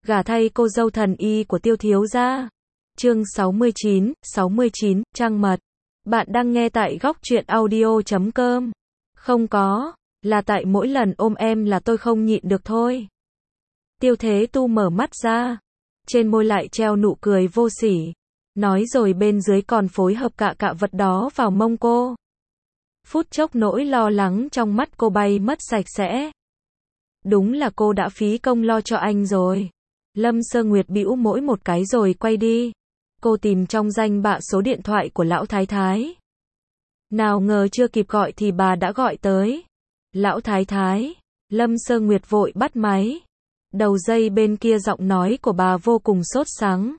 gả thay cô dâu thần y của Tiêu thiếu gia. Chương 69, trăng mật. Bạn đang nghe tại góc truyện audio.com. Không có, là tại mỗi lần ôm em là tôi không nhịn được thôi. Tiêu Thế Tu mở mắt ra, trên môi lại treo nụ cười vô sỉ, nói rồi bên dưới còn phối hợp cạ vật đó vào mông cô. Phút chốc nỗi lo lắng trong mắt cô bay mất sạch sẽ. Đúng là cô đã phí công lo cho anh rồi. Lâm Sơ Nguyệt bĩu môi một cái rồi quay đi. Cô tìm trong danh bạ số điện thoại của lão thái thái. Nào ngờ chưa kịp gọi thì bà đã gọi tới. Lão thái thái. Lâm Sơ Nguyệt vội bắt máy. Đầu dây bên kia giọng nói của bà vô cùng sốt sắng.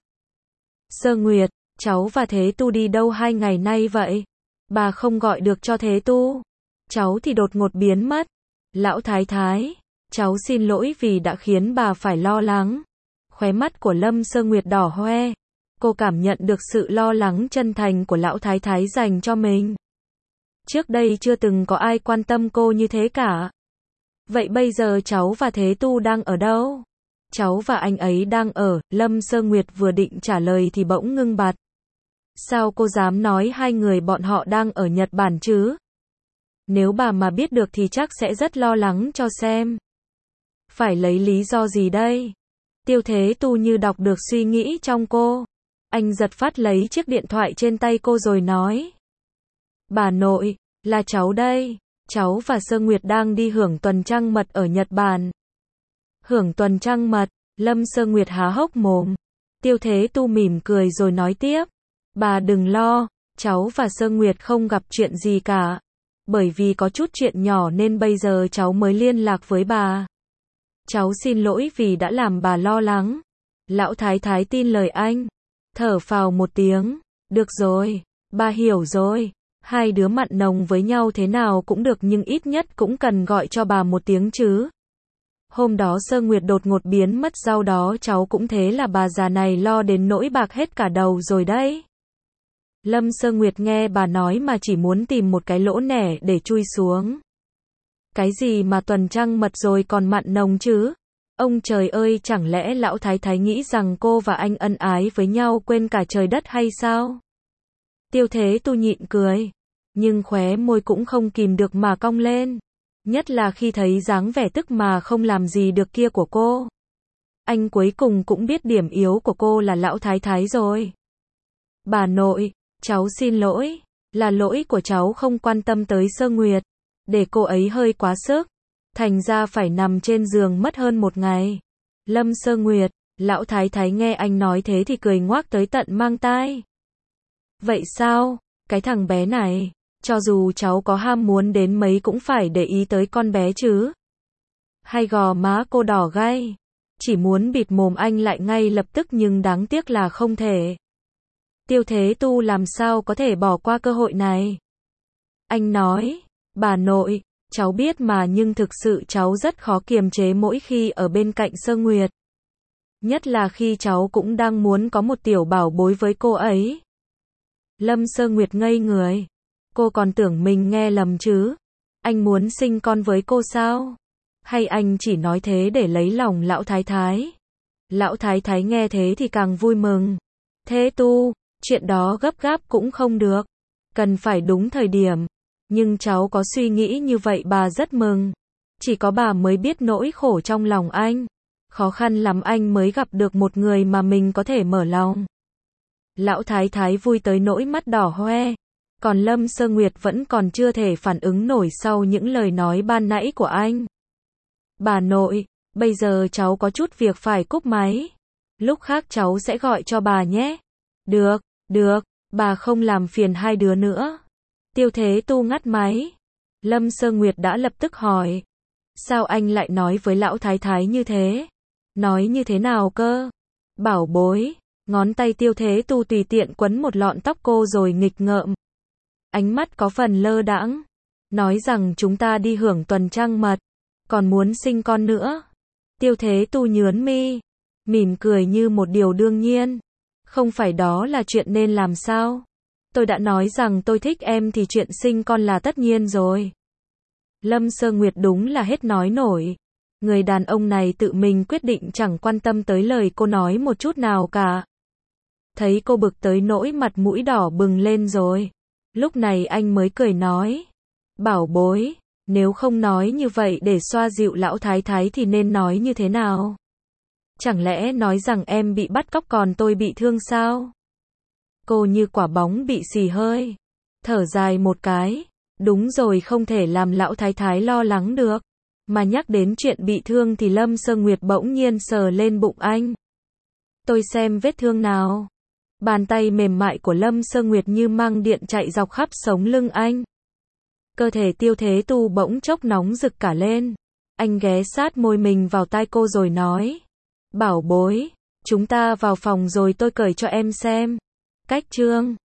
Sơ Nguyệt, cháu và Thế Tu đi đâu 2 ngày nay vậy? Bà không gọi được cho Thế Tu. Cháu thì đột ngột biến mất. Lão thái thái, cháu xin lỗi vì đã khiến bà phải lo lắng. Khóe mắt của Lâm Sơ Nguyệt đỏ hoe. Cô cảm nhận được sự lo lắng chân thành của lão thái thái dành cho mình. Trước đây chưa từng có ai quan tâm cô như thế cả. Vậy bây giờ cháu và Thế Tu đang ở đâu? Cháu và anh ấy đang ở, Lâm Sơ Nguyệt vừa định trả lời thì bỗng ngưng bặt. Sao cô dám nói hai người bọn họ đang ở Nhật Bản chứ? Nếu bà mà biết được thì chắc sẽ rất lo lắng cho xem. Phải lấy lý do gì đây? Tiêu Thế Tu như đọc được suy nghĩ trong cô. Anh giật phát lấy chiếc điện thoại trên tay cô rồi nói. Bà nội, là cháu đây. Cháu và Sơ Nguyệt đang đi hưởng tuần trăng mật ở Nhật Bản. Hưởng tuần trăng mật, Lâm Sơ Nguyệt há hốc mồm. Tiêu Thế Tu mỉm cười rồi nói tiếp. Bà đừng lo, cháu và Sơ Nguyệt không gặp chuyện gì cả. Bởi vì có chút chuyện nhỏ nên bây giờ cháu mới liên lạc với bà. Cháu xin lỗi vì đã làm bà lo lắng. Lão thái thái tin lời anh. Thở phào một tiếng. Được rồi, bà hiểu rồi. Hai đứa mặn nồng với nhau thế nào cũng được nhưng ít nhất cũng cần gọi cho bà một tiếng chứ. Hôm đó Sơ Nguyệt đột ngột biến mất sau đó cháu cũng thế là bà già này lo đến nỗi bạc hết cả đầu rồi đấy. Lâm Sơ Nguyệt nghe bà nói mà chỉ muốn tìm một cái lỗ nẻ để chui xuống. Cái gì mà tuần trăng mật rồi còn mặn nồng chứ? Ông trời ơi, chẳng lẽ lão thái thái nghĩ rằng cô và anh ân ái với nhau quên cả trời đất hay sao? Tiêu Thế Tu nhịn cười, nhưng khóe môi cũng không kìm được mà cong lên. Nhất là khi thấy dáng vẻ tức mà không làm gì được kia của cô. Anh cuối cùng cũng biết điểm yếu của cô là lão thái thái rồi. Bà nội, cháu xin lỗi, là lỗi của cháu không quan tâm tới Sơ Nguyệt, để cô ấy hơi quá sức, thành ra phải nằm trên giường mất hơn 1 ngày. Lâm Sơ Nguyệt, lão thái thái nghe anh nói thế thì cười ngoác tới tận mang tai. Vậy sao, cái thằng bé này, cho dù cháu có ham muốn đến mấy cũng phải để ý tới con bé chứ. Hay gò má cô đỏ gay, chỉ muốn bịt mồm anh lại ngay lập tức nhưng đáng tiếc là không thể. Tiêu Thế Tu làm sao có thể bỏ qua cơ hội này. Anh nói, bà nội, cháu biết mà nhưng thực sự cháu rất khó kiềm chế mỗi khi ở bên cạnh Sơ Nguyệt. Nhất là khi cháu cũng đang muốn có một tiểu bảo bối với cô ấy. Lâm Sơ Nguyệt ngây người. Cô còn tưởng mình nghe lầm chứ. Anh muốn sinh con với cô sao? Hay anh chỉ nói thế để lấy lòng lão thái thái? Lão thái thái nghe thế thì càng vui mừng. Thế Tu, chuyện đó gấp gáp cũng không được. Cần phải đúng thời điểm. Nhưng cháu có suy nghĩ như vậy bà rất mừng. Chỉ có bà mới biết nỗi khổ trong lòng anh. Khó khăn lắm anh mới gặp được một người mà mình có thể mở lòng. Lão thái thái vui tới nỗi mắt đỏ hoe. Còn Lâm Sơ Nguyệt vẫn còn chưa thể phản ứng nổi sau những lời nói ban nãy của anh. Bà nội, bây giờ cháu có chút việc phải cúp máy. Lúc khác cháu sẽ gọi cho bà nhé. Được, bà không làm phiền hai đứa nữa. Tiêu Thế Tu ngắt máy. Lâm Sơ Nguyệt đã lập tức hỏi. Sao anh lại nói với lão thái thái như thế? Nói như thế nào cơ? Bảo bối, ngón tay Tiêu Thế Tu tùy tiện quấn một lọn tóc cô rồi nghịch ngợm. Ánh mắt có phần lơ đãng. Nói rằng chúng ta đi hưởng tuần trăng mật. Còn muốn sinh con nữa. Tiêu Thế Tu nhướng mi. Mỉm cười như một điều đương nhiên. Không phải đó là chuyện nên làm sao? Tôi đã nói rằng tôi thích em thì chuyện sinh con là tất nhiên rồi. Lâm Sơ Nguyệt đúng là hết nói nổi. Người đàn ông này tự mình quyết định chẳng quan tâm tới lời cô nói một chút nào cả. Thấy cô bực tới nỗi mặt mũi đỏ bừng lên rồi. Lúc này anh mới cười nói. Bảo bối, nếu không nói như vậy để xoa dịu lão thái thái thì nên nói như thế nào? Chẳng lẽ nói rằng em bị bắt cóc còn tôi bị thương sao? Cô như quả bóng bị xì hơi. Thở dài một cái. Đúng rồi, không thể làm lão thái thái lo lắng được. Mà nhắc đến chuyện bị thương thì Lâm Sơ Nguyệt bỗng nhiên sờ lên bụng anh. Tôi xem vết thương nào. Bàn tay mềm mại của Lâm Sơ Nguyệt như mang điện chạy dọc khắp sống lưng anh. Cơ thể Tiêu Thế Tu bỗng chốc nóng rực cả lên. Anh ghé sát môi mình vào tai cô rồi nói. Bảo bối, chúng ta vào phòng rồi tôi cởi cho em xem. Cách chương